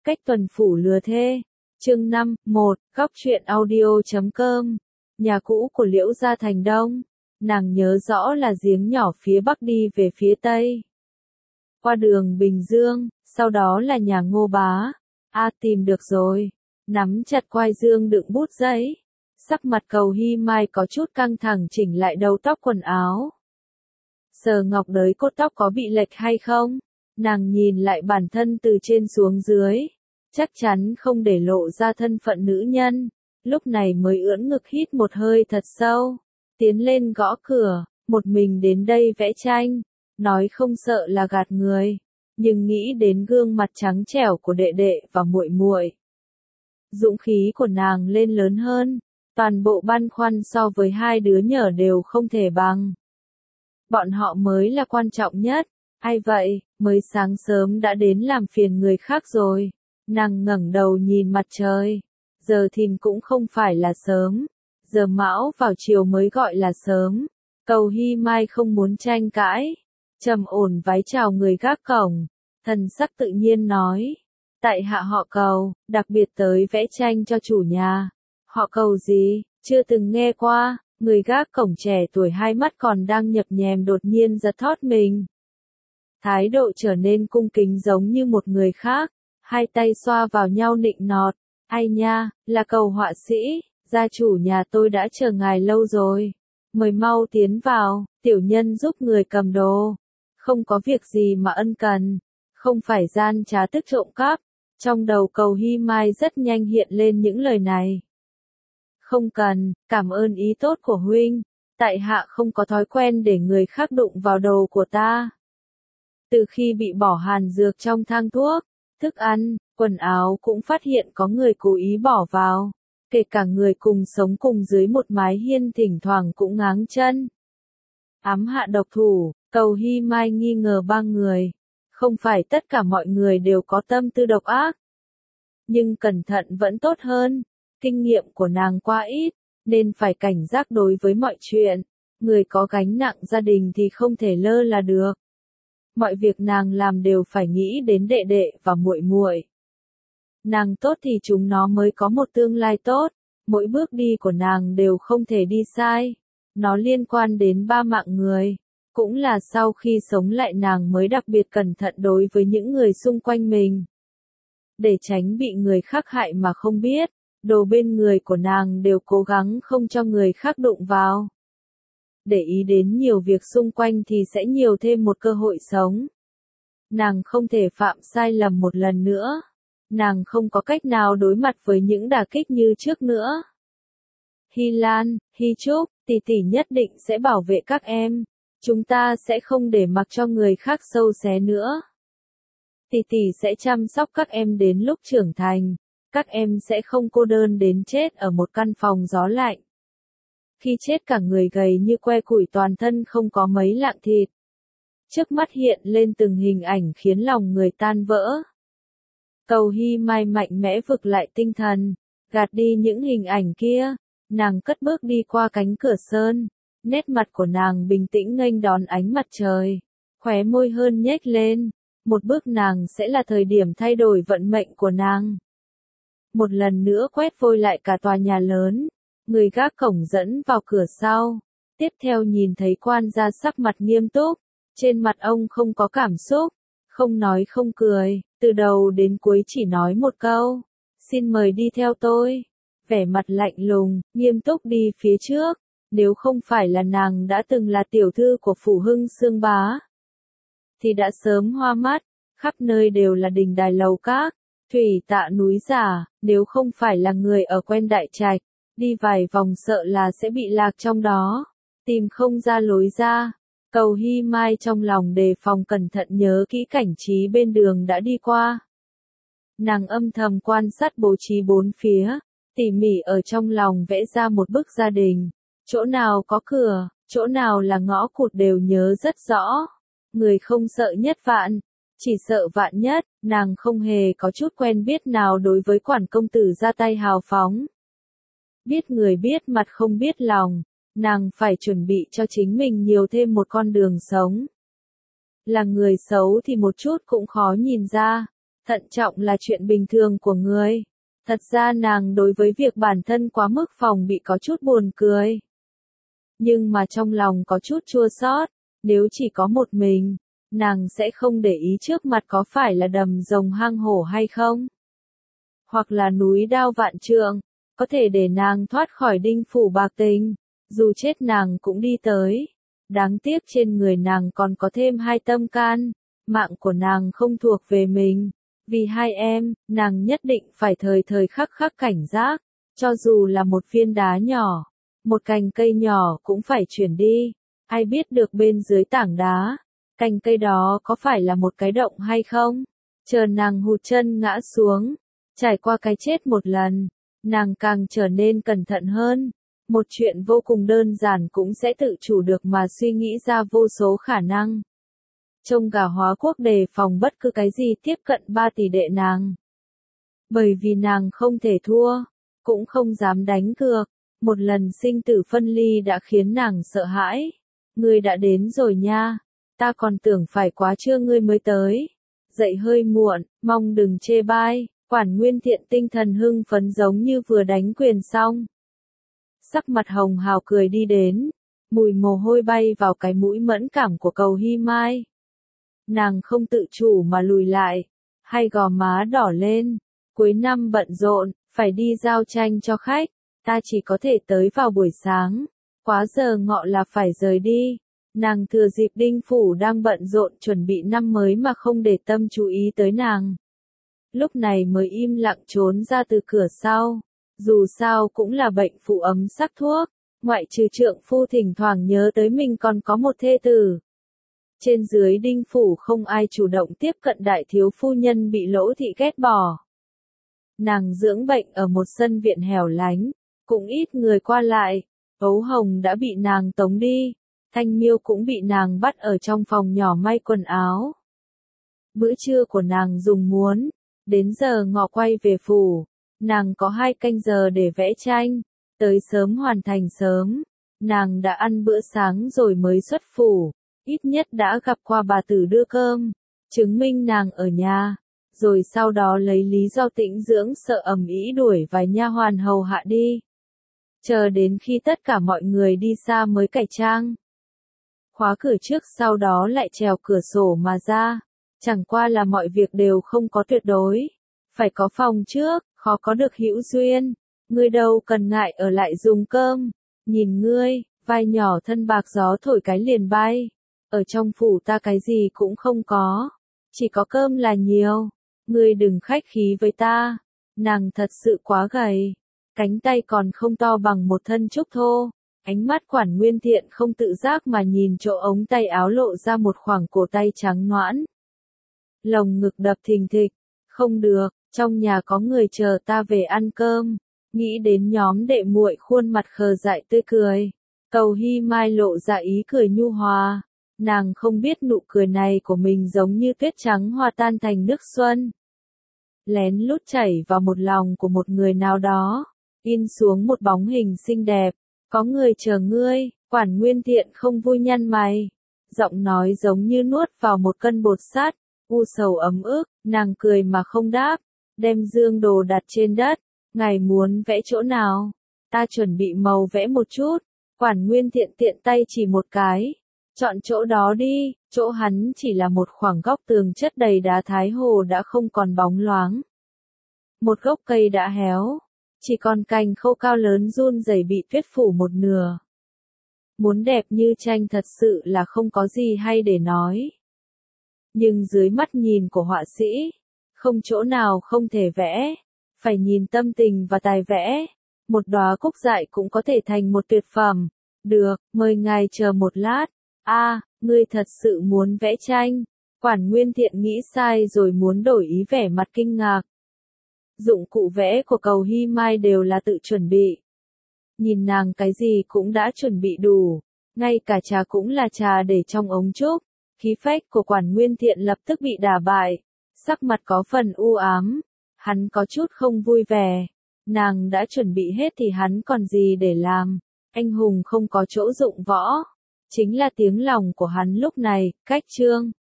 Cách tuần phủ lừa thê. Chương 5, 1, góc truyện audio.com. Nhà cũ của Liễu gia thành Đông. Nàng nhớ rõ là giếng nhỏ phía bắc đi về phía tây. Qua đường Bình Dương, sau đó là nhà Ngô Bá. Tìm được rồi. Nắm chặt quai dương đựng bút giấy. Sắc mặt Cầu Hy Mai có chút căng thẳng chỉnh lại đầu tóc quần áo. Sờ ngọc đới cốt tóc có bị lệch hay không? Nàng nhìn lại bản thân từ trên xuống dưới. Chắc chắn không để lộ ra thân phận nữ nhân. Lúc này mới ưỡn ngực hít một hơi thật sâu. Tiến lên gõ cửa, một mình đến đây vẽ tranh. Nói không sợ là gạt người. Nhưng nghĩ đến gương mặt trắng trẻo của đệ đệ và muội muội, dũng khí của nàng lên lớn hơn. Toàn bộ băn khoăn so với hai đứa nhỏ đều không thể bằng. Bọn họ mới là quan trọng nhất. Ai vậy, mới sáng sớm đã đến làm phiền người khác rồi. Nàng ngẩng đầu nhìn mặt trời. Giờ thìn cũng không phải là sớm. Giờ mão vào chiều mới gọi là sớm. Cầu Hy Mai không muốn tranh cãi. Trầm ổn vái chào người gác cổng. Thần sắc tự nhiên nói. Tại hạ họ Cầu, đặc biệt tới vẽ tranh cho chủ nhà. Họ Cầu gì, chưa từng nghe qua. Người gác cổng trẻ tuổi hai mắt còn đang nhập nhèm đột nhiên giật thót mình. Thái độ trở nên cung kính giống như một người khác. Hai tay xoa vào nhau nịnh nọt. Ai nha, là Cầu họa sĩ, gia chủ nhà tôi đã chờ ngài lâu rồi. Mời mau tiến vào, tiểu nhân giúp người cầm đồ. Không có việc gì mà ân cần. Không phải gian trá tức trộm cắp. Trong đầu Cầu Hy Mai rất nhanh hiện lên những lời này. Không cần, cảm ơn ý tốt của huynh. Tại hạ không có thói quen để người khác đụng vào đồ của ta. Từ khi bị bỏ hàn dược trong thang thuốc, thức ăn, quần áo cũng phát hiện có người cố ý bỏ vào. Kể cả người cùng sống cùng dưới một mái hiên thỉnh thoảng cũng ngáng chân. Ám hạ độc thủ, Cầu Hy Mai nghi ngờ ba người. Không phải tất cả mọi người đều có tâm tư độc ác. Nhưng cẩn thận vẫn tốt hơn. Kinh nghiệm của nàng quá ít, nên phải cảnh giác đối với mọi chuyện. Người có gánh nặng gia đình thì không thể lơ là được. Mọi việc nàng làm đều phải nghĩ đến đệ đệ và muội muội. Nàng tốt thì chúng nó mới có một tương lai tốt. Mỗi bước đi của nàng đều không thể đi sai. Nó liên quan đến ba mạng người. Cũng là sau khi sống lại nàng mới đặc biệt cẩn thận đối với những người xung quanh mình. Để tránh bị người khác hại mà không biết, đồ bên người của nàng đều cố gắng không cho người khác đụng vào. Để ý đến nhiều việc xung quanh thì sẽ nhiều thêm một cơ hội sống. Nàng không thể phạm sai lầm một lần nữa. Nàng không có cách nào đối mặt với những đả kích như trước nữa. Hy Lan, Hy Trúc, tỷ tỷ nhất định sẽ bảo vệ các em. Chúng ta sẽ không để mặc cho người khác sâu xé nữa. Tỷ tỷ sẽ chăm sóc các em đến lúc trưởng thành. Các em sẽ không cô đơn đến chết ở một căn phòng gió lạnh. Khi chết cả người gầy như que củi toàn thân không có mấy lạng thịt. Trước mắt hiện lên từng hình ảnh khiến lòng người tan vỡ. Cầu Hy Mai mạnh mẽ vực lại tinh thần. Gạt đi những hình ảnh kia. Nàng cất bước đi qua cánh cửa sơn. Nét mặt của nàng bình tĩnh nghênh đón ánh mặt trời. Khóe môi hơn nhếch lên. Một bước nàng sẽ là thời điểm thay đổi vận mệnh của nàng. Một lần nữa quét vôi lại cả tòa nhà lớn. Người gác cổng dẫn vào cửa sau. Tiếp theo nhìn thấy quan gia sắc mặt nghiêm túc. Trên mặt ông không có cảm xúc. Không nói không cười. Từ đầu đến cuối chỉ nói một câu. Xin mời đi theo tôi. Vẻ mặt lạnh lùng, nghiêm túc đi phía trước. Nếu không phải là nàng đã từng là tiểu thư của Phủ Hưng Xương Bá, thì đã sớm hoa mắt. Khắp nơi đều là đình đài lầu các, thủy tạ núi giả. Nếu không phải là người ở quen đại trạch, đi vài vòng sợ là sẽ bị lạc trong đó, tìm không ra lối ra. Cầu Hy Mai trong lòng đề phòng cẩn thận nhớ kỹ cảnh trí bên đường đã đi qua. Nàng âm thầm quan sát bố trí bốn phía, tỉ mỉ ở trong lòng vẽ ra một bức gia đình. Chỗ nào có cửa, chỗ nào là ngõ cụt đều nhớ rất rõ. Người không sợ nhất vạn, chỉ sợ vạn nhất. Nàng không hề có chút quen biết nào đối với quản công tử ra tay hào phóng. Biết người biết mặt không biết lòng. Nàng phải chuẩn bị cho chính mình nhiều thêm một con đường sống. Là người xấu thì một chút cũng khó nhìn ra. Thận trọng là chuyện bình thường của người. Thật ra nàng đối với việc bản thân quá mức phòng bị có chút buồn cười. Nhưng mà trong lòng có chút chua xót, nếu chỉ có một mình, nàng sẽ không để ý trước mặt có phải là đầm rồng hang hổ hay không. Hoặc là núi đao vạn trượng, có thể để nàng thoát khỏi đinh phủ bạc tình, dù chết nàng cũng đi tới. Đáng tiếc trên người nàng còn có thêm 2 tâm can, mạng của nàng không thuộc về mình. Vì 2 em, nàng nhất định phải thời thời khắc khắc cảnh giác, cho dù là một viên đá nhỏ, một cành cây nhỏ cũng phải chuyển đi. Ai biết được bên dưới tảng đá, cành cây đó có phải là một cái động hay không? Chờ nàng hụt chân ngã xuống, trải qua cái chết một lần, nàng càng trở nên cẩn thận hơn. Một chuyện vô cùng đơn giản cũng sẽ tự chủ được mà suy nghĩ ra vô số khả năng. Trông gà hóa quốc đề phòng bất cứ cái gì tiếp cận 3 tỷ đệ nàng. Bởi vì nàng không thể thua, cũng không dám đánh cược. Một lần sinh tử phân ly đã khiến nàng sợ hãi. Ngươi đã đến rồi nha, ta còn tưởng phải quá trưa ngươi mới tới. Dậy hơi muộn, mong đừng chê bai. Quản Nguyên Thiện tinh thần hưng phấn giống như vừa đánh quyền xong. Sắc mặt hồng hào cười đi đến, mùi mồ hôi bay vào cái mũi mẫn cảm của Cầu Hy Mai. Nàng không tự chủ mà lùi lại, hai gò má đỏ lên. Cuối năm bận rộn, phải đi giao tranh cho khách, ta chỉ có thể tới vào buổi sáng, quá giờ ngọ là phải rời đi. Nàng thừa dịp đinh phủ đang bận rộn chuẩn bị năm mới mà không để tâm chú ý tới nàng. Lúc này mới im lặng trốn ra từ cửa sau. Dù sao cũng là bệnh phụ ấm sắc thuốc, ngoại trừ trượng phu thỉnh thoảng nhớ tới mình còn có một thê tử. Trên dưới đinh phủ không ai chủ động tiếp cận đại thiếu phu nhân bị Lỗ thị ghét bỏ. Nàng dưỡng bệnh ở một sân viện hẻo lánh, cũng ít người qua lại. Ấu Hồng đã bị nàng tống đi, Thanh Miêu cũng bị nàng bắt ở trong phòng nhỏ may quần áo. Bữa trưa của nàng dùng muốn, đến giờ ngọ quay về phủ. Nàng có 2 canh giờ để vẽ tranh, tới sớm hoàn thành sớm. Nàng đã ăn bữa sáng rồi mới xuất phủ, ít nhất đã gặp qua bà tử đưa cơm, chứng minh nàng ở nhà, rồi sau đó lấy lý do tĩnh dưỡng sợ ầm ĩ đuổi vài nha hoàn hầu hạ đi. Chờ đến khi tất cả mọi người đi xa mới cải trang. Khóa cửa trước sau đó lại trèo cửa sổ mà ra, chẳng qua là mọi việc đều không có tuyệt đối, phải có phòng trước. Khó có được hữu duyên, ngươi đâu cần ngại ở lại dùng cơm, nhìn ngươi, vai nhỏ thân bạc gió thổi cái liền bay, ở trong phủ ta cái gì cũng không có, chỉ có cơm là nhiều, ngươi đừng khách khí với ta, nàng thật sự quá gầy, cánh tay còn không to bằng một thân trúc thô, ánh mắt Quản Nguyên Thiện không tự giác mà nhìn chỗ ống tay áo lộ ra một khoảng cổ tay trắng nõn. Lồng ngực đập thình thịch, không được. Trong nhà có người chờ ta về ăn cơm, nghĩ đến nhóm đệ muội khuôn mặt khờ dại tươi cười. Cầu Hy Mai lộ ra ý cười nhu hòa, nàng không biết nụ cười này của mình giống như tuyết trắng hòa tan thành nước xuân. Lén lút chảy vào một lòng của một người nào đó, in xuống một bóng hình xinh đẹp, có người chờ ngươi, Quản Nguyên Thiện không vui nhăn mày, giọng nói giống như nuốt vào một cân bột sắt, u sầu ấm ức, nàng cười mà không đáp. Đem dương đồ đặt trên đất, ngài muốn vẽ chỗ nào? Ta chuẩn bị màu vẽ một chút. Quản Nguyên Thiện tiện tay chỉ một cái. Chọn chỗ đó đi, chỗ hắn chỉ là một khoảng góc tường chất đầy đá thái hồ đã không còn bóng loáng. Một gốc cây đã héo, chỉ còn cành khô cao lớn run rẩy bị tuyết phủ một nửa. Muốn đẹp như tranh thật sự là không có gì hay để nói. Nhưng dưới mắt nhìn của họa sĩ, không chỗ nào không thể vẽ, phải nhìn tâm tình và tài vẽ. Một đóa cúc dại cũng có thể thành một tuyệt phẩm. Được, mời ngài chờ một lát. Ngươi thật sự muốn vẽ tranh. Quản Nguyên Thiện nghĩ sai rồi muốn đổi ý vẻ mặt kinh ngạc. Dụng cụ vẽ của Cầu Hy Mai đều là tự chuẩn bị. Nhìn nàng cái gì cũng đã chuẩn bị đủ, ngay cả trà cũng là trà để trong ống trúc. Khí phách của Quản Nguyên Thiện lập tức bị đả bại. Sắc mặt có phần u ám, hắn có chút không vui vẻ. Nàng đã chuẩn bị hết thì hắn còn gì để làm, anh hùng không có chỗ dụng võ. Chính là tiếng lòng của hắn lúc này, cách chương.